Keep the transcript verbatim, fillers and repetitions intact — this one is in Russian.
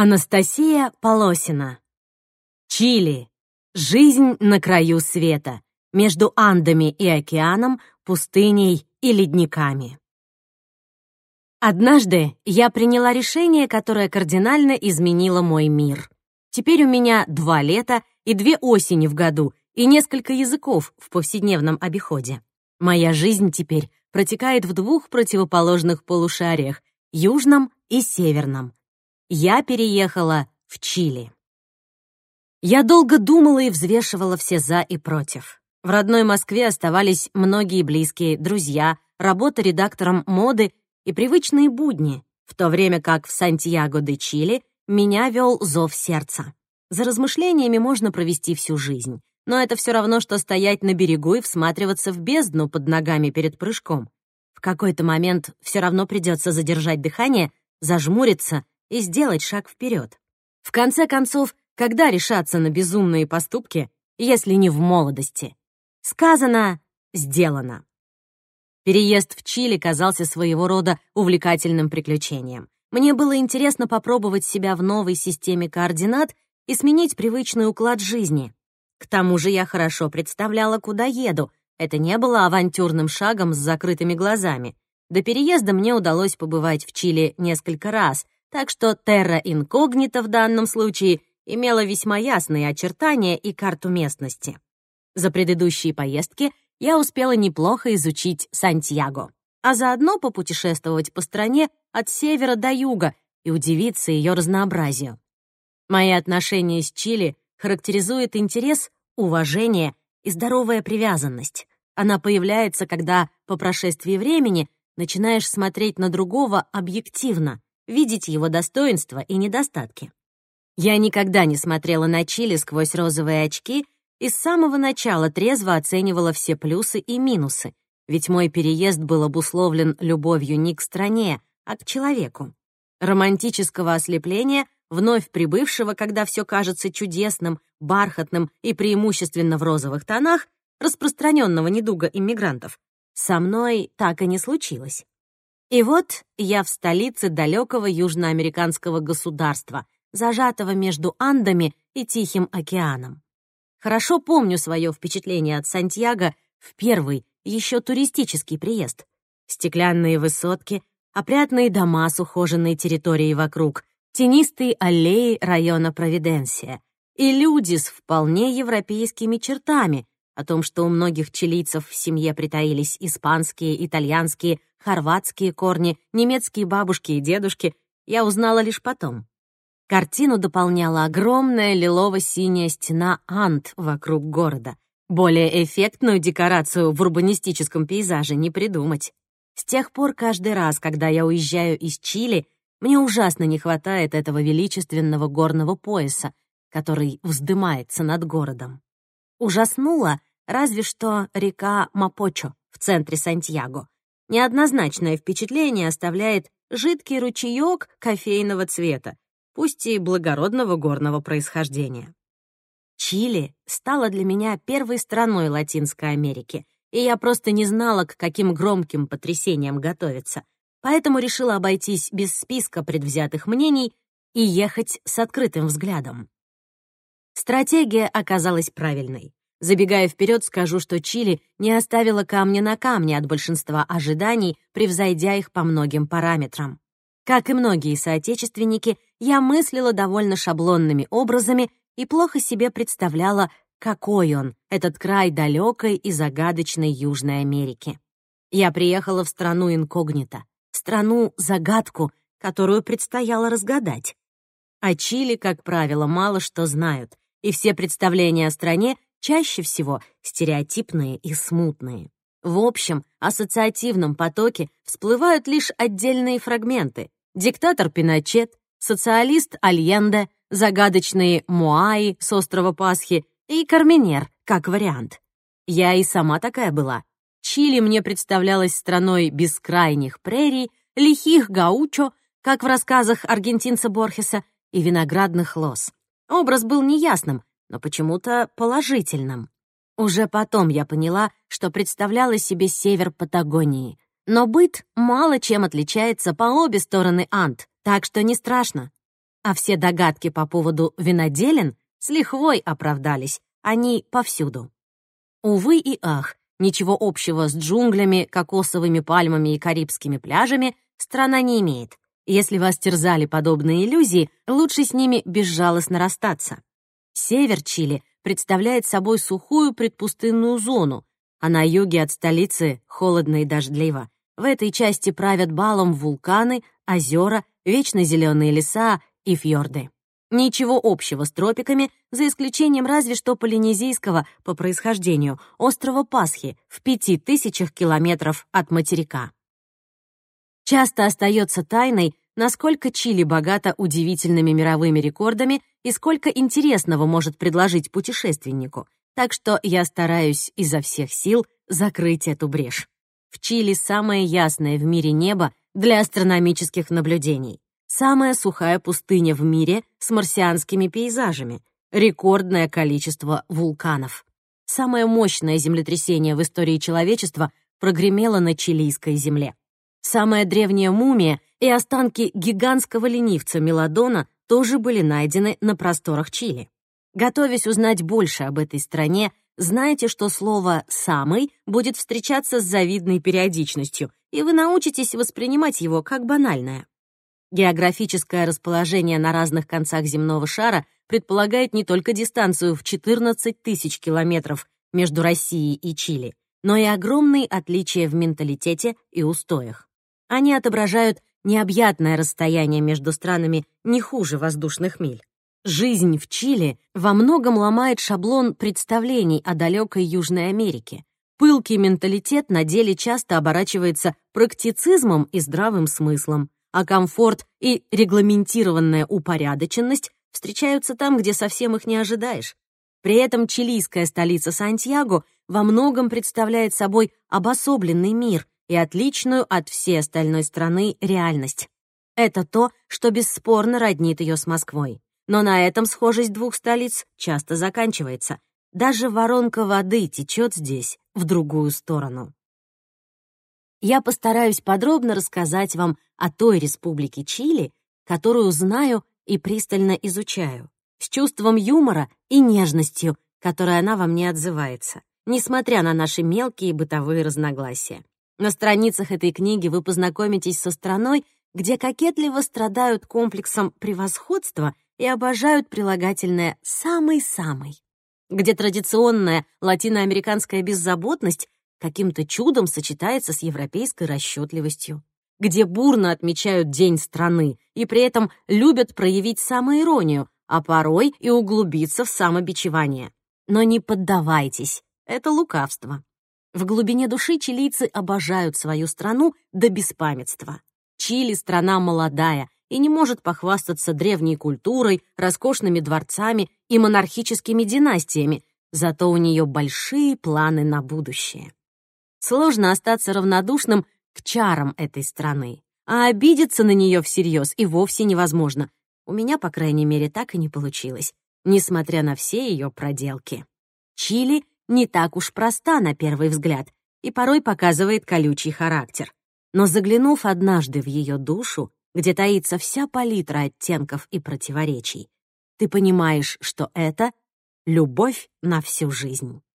Анастасия Полосина. Чили. Жизнь на краю света. Между Андами и океаном, пустыней и ледниками. Однажды я приняла решение, которое кардинально изменило мой мир. Теперь у меня два лета и две осени в году и несколько языков в повседневном обиходе. Моя жизнь теперь протекает в двух противоположных полушариях — южном и северном. Я переехала в Чили. Я долго думала и взвешивала все «за» и «против». В родной Москве оставались многие близкие друзья, работа редактором моды и привычные будни, в то время как в Сантьяго-де-Чили меня вел зов сердца. За размышлениями можно провести всю жизнь, но это все равно, что стоять на берегу и всматриваться в бездну под ногами перед прыжком. В какой-то момент все равно придется задержать дыхание, зажмуриться и сделать шаг вперед. В конце концов, когда решаться на безумные поступки, если не в молодости? Сказано, сделано. Переезд в Чили казался своего рода увлекательным приключением. Мне было интересно попробовать себя в новой системе координат и сменить привычный уклад жизни. К тому же я хорошо представляла, куда еду. Это не было авантюрным шагом с закрытыми глазами. До переезда мне удалось побывать в Чили несколько раз, так что терра инкогнита в данном случае имела весьма ясные очертания и карту местности. За предыдущие поездки я успела неплохо изучить Сантьяго, а заодно попутешествовать по стране от севера до юга и удивиться ее разнообразию. Мои отношения с Чили характеризует интерес, уважение и здоровая привязанность. Она появляется, когда по прошествии времени начинаешь смотреть на другого объективно, видеть его достоинства и недостатки. Я никогда не смотрела на Чили сквозь розовые очки и с самого начала трезво оценивала все плюсы и минусы, ведь мой переезд был обусловлен любовью не к стране, а к человеку. Романтического ослепления, вновь прибывшего, когда все кажется чудесным, бархатным и преимущественно в розовых тонах, распространенного недуга иммигрантов, со мной так и не случилось. И вот я в столице далекого южноамериканского государства, зажатого между Андами и Тихим океаном. Хорошо помню свое впечатление от Сантьяго в первый, еще туристический приезд. Стеклянные высотки, опрятные дома с ухоженной территорией вокруг, тенистые аллеи района Провиденсия и люди с вполне европейскими чертами, о том, что у многих чилийцев в семье притаились испанские, итальянские, хорватские корни, немецкие бабушки и дедушки, я узнала лишь потом. Картину дополняла огромная лилово-синяя стена Анд вокруг города. Более эффектную декорацию в урбанистическом пейзаже не придумать. С тех пор каждый раз, когда я уезжаю из Чили, мне ужасно не хватает этого величественного горного пояса, который вздымается над городом. Ужаснула разве что река Мапочо в центре Сантьяго. Неоднозначное впечатление оставляет жидкий ручеёк кофейного цвета, пусть и благородного горного происхождения. Чили стала для меня первой страной Латинской Америки, и я просто не знала, к каким громким потрясениям готовиться, поэтому решила обойтись без списка предвзятых мнений и ехать с открытым взглядом. Стратегия оказалась правильной. Забегая вперед, скажу, что Чили не оставила камня на камне от большинства ожиданий, превзойдя их по многим параметрам. Как и многие соотечественники, я мыслила довольно шаблонными образами и плохо себе представляла, какой он, этот край далекой и загадочной Южной Америки. Я приехала в страну инкогнито, страну-загадку, которую предстояло разгадать. О Чили, как правило, мало что знают, и все представления о стране чаще всего стереотипные и смутные. В общем ассоциативном потоке всплывают лишь отдельные фрагменты: диктатор Пиночет, социалист Альенде, загадочные Моаи с острова Пасхи и Карменер, как вариант. Я и сама такая была. Чили мне представлялась страной бескрайних прерий, лихих гаучо, как в рассказах аргентинца Борхеса, и виноградных лоз. Образ был неясным, но почему-то положительным. Уже потом я поняла, что представляла себе север Патагонии. Но быт мало чем отличается по обе стороны Анд, так что не страшно. А все догадки по поводу виноделин с лихвой оправдались, они повсюду. Увы и ах, ничего общего с джунглями, кокосовыми пальмами и карибскими пляжами страна не имеет. Если вас терзали подобные иллюзии, лучше с ними безжалостно расстаться. Север Чили представляет собой сухую предпустынную зону, а на юге от столицы холодно и дождливо. В этой части правят балом вулканы, озера, вечно зеленые леса и фьорды. Ничего общего с тропиками, за исключением разве что полинезийского по происхождению острова Пасхи в пяти тысячах километров от материка. Часто остается тайной, насколько Чили богата удивительными мировыми рекордами и сколько интересного может предложить путешественнику, так что я стараюсь изо всех сил закрыть эту брешь. В Чили самое ясное в мире небо для астрономических наблюдений, самая сухая пустыня в мире с марсианскими пейзажами, рекордное количество вулканов. Самое мощное землетрясение в истории человечества прогремело на чилийской земле. Самая древняя мумия и останки гигантского ленивца Мелодона тоже были найдены на просторах Чили. Готовясь узнать больше об этой стране, знайте, что слово «самый» будет встречаться с завидной периодичностью, и вы научитесь воспринимать его как банальное. Географическое расположение на разных концах земного шара предполагает не только дистанцию в четырнадцать тысяч километров между Россией и Чили, но и огромные отличия в менталитете и устоях. Они отображают необъятное расстояние между странами не хуже воздушных миль. Жизнь в Чили во многом ломает шаблон представлений о далекой Южной Америке. Пылкий менталитет на деле часто оборачивается практицизмом и здравым смыслом, а комфорт и регламентированная упорядоченность встречаются там, где совсем их не ожидаешь. При этом чилийская столица Сантьяго во многом представляет собой обособленный мир и отличную от всей остальной страны реальность. Это то, что бесспорно роднит ее с Москвой. Но на этом схожесть двух столиц часто заканчивается. Даже воронка воды течет здесь в другую сторону. Я постараюсь подробно рассказать вам о той республике Чили, которую знаю и пристально изучаю, с чувством юмора и нежностью, которой она во мне отзывается, несмотря на наши мелкие бытовые разногласия. На страницах этой книги вы познакомитесь со страной, где кокетливо страдают комплексом превосходства и обожают прилагательное «самый-самый», где традиционная латиноамериканская беззаботность каким-то чудом сочетается с европейской расчетливостью, где бурно отмечают День страны и при этом любят проявить самоиронию, а порой и углубиться в самобичевание. Но не поддавайтесь, это лукавство. В глубине души чилийцы обожают свою страну до беспамятства. Чили — страна молодая и не может похвастаться древней культурой, роскошными дворцами и монархическими династиями, зато у нее большие планы на будущее. Сложно остаться равнодушным к чарам этой страны, а обидеться на нее всерьез и вовсе невозможно. У меня, по крайней мере, так и не получилось, несмотря на все ее проделки. Чили не так уж проста на первый взгляд и порой показывает колючий характер. Но заглянув однажды в ее душу, где таится вся палитра оттенков и противоречий, ты понимаешь, что это любовь на всю жизнь.